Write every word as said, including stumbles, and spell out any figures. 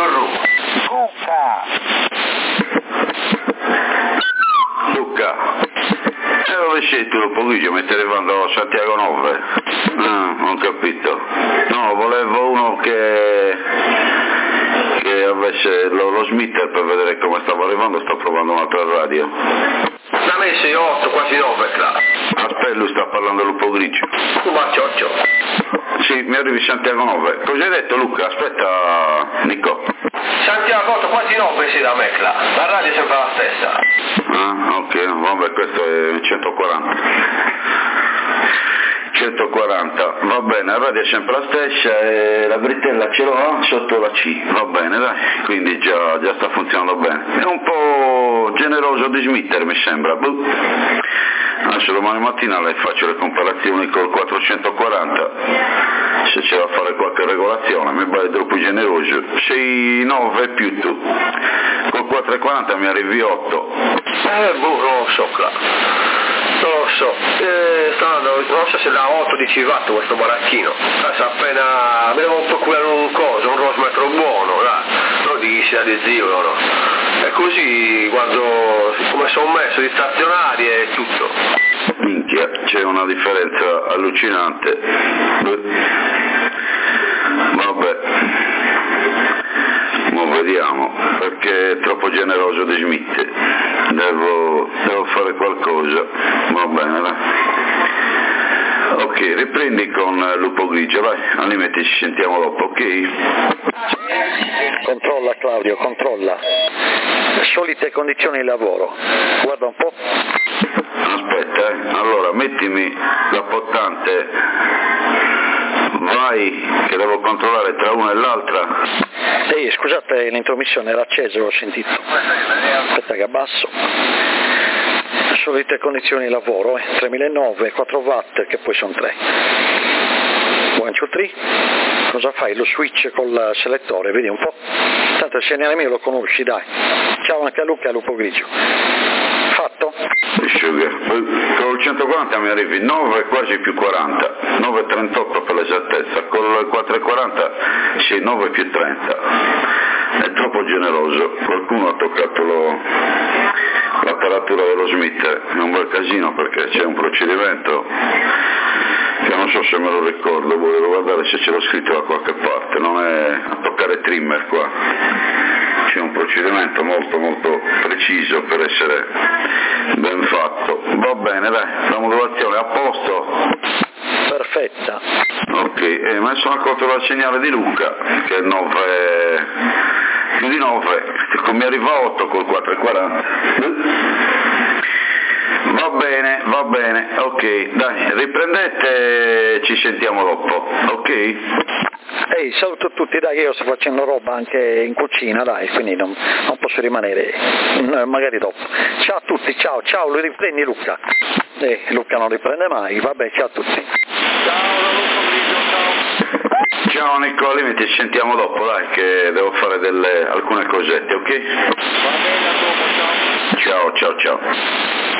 Giorru. Luca! Luca, e dove sei tu? Lo pomeriggio mi stai arrivando a Santiago nove? Ah, non ho capito. No, volevo uno che che avesse lo, lo smitter per vedere come stavo arrivando, sto provando un'altra radio. Da me sei otto, quasi nove, là. Aspetta, lui sta parlando Lupo Grigio. Ma cioccio. Sì, mi arrivi Santiago nove. Cosa hai detto, Luca? Aspetta, Nico. Santiago otto, quasi nove sei da me, là. La radio è sempre la stessa. Ah, ok, vabbè, questo è centoquaranta. centoquaranta, va bene, la radio è sempre la stessa e la bretella ce l'ho sotto la C, va bene dai, quindi già, già sta funzionando bene. È un po' generoso di smitter mi sembra, boh. Adesso domani mattina le faccio le comparazioni col quattrocentoquaranta, se c'è da fare qualche regolazione, mi pare troppo generoso. sei nove più tu, col quattrocentoquaranta mi arrivi otto. Eh, boh, non lo so, là. Non lo so, eh, stanno, non so se da otto dieci watt questo baracchino, adesso appena devo procurare un coso, un rosmetro buono, là, non di sia di zio loro. E così quando come sono messo di stazionari e tutto. Minchia, c'è una differenza allucinante. Vabbè. Mo vediamo, perché è troppo generoso di Smith. Devo, devo fare qualcosa. Va bene, dai. Ok, riprendi con Lupo Grigio, vai, al limite ci sentiamo dopo, ok? Controlla Claudio, controlla. Solite condizioni di lavoro. Guarda un po'. Aspetta, eh. Allora, mettimi la portante. Vai, che devo controllare tra una e l'altra. Ehi, scusate, l'intromissione era accesa, l'ho sentito. Aspetta che abbasso. Solite condizioni di lavoro, eh. tremilanove, quattro watt, che poi sono tre. uno, due, tre. Cosa fai? Lo switch col selettore, vedi un po'. Tanto il segnale mio lo conosci, dai. Ciao anche a Luca e a Lupo Grigio. Fatto? Sugar. Con il centoquaranta mi arrivi nove quasi più quaranta, nove virgola trentotto per l'esattezza, con il quattrocentoquaranta sì, nove più trenta. È troppo generoso, qualcuno ha toccato lo, l'apparatura dello Smith, è un bel casino perché c'è un procedimento che non so se me lo ricordo, volevo guardare se ce l'ho scritto da qualche parte, non è a toccare trimmer qua. C'è un procedimento molto molto preciso per essere ben fatto. Va bene, dai, la modulazione è a posto. Perfetta. Ok, eh, ma sono accorto dal segnale di Luca, che è nove, più di nove, mi arriva otto col quattrocentoquaranta. Va bene, va bene, ok, dai, riprendete e ci sentiamo dopo, ok? Ehi, saluto tutti, dai, io sto facendo roba anche in cucina, dai, quindi non, non posso rimanere, magari dopo. Ciao a tutti, ciao, ciao, lo riprendi Luca? Eh, Luca non riprende mai, vabbè, ciao a tutti. Ciao Nico, al limite ci sentiamo dopo, dai, che devo fare delle, alcune cosette, ok? Va bene, a dopo, ciao. Ciao, ciao, ciao.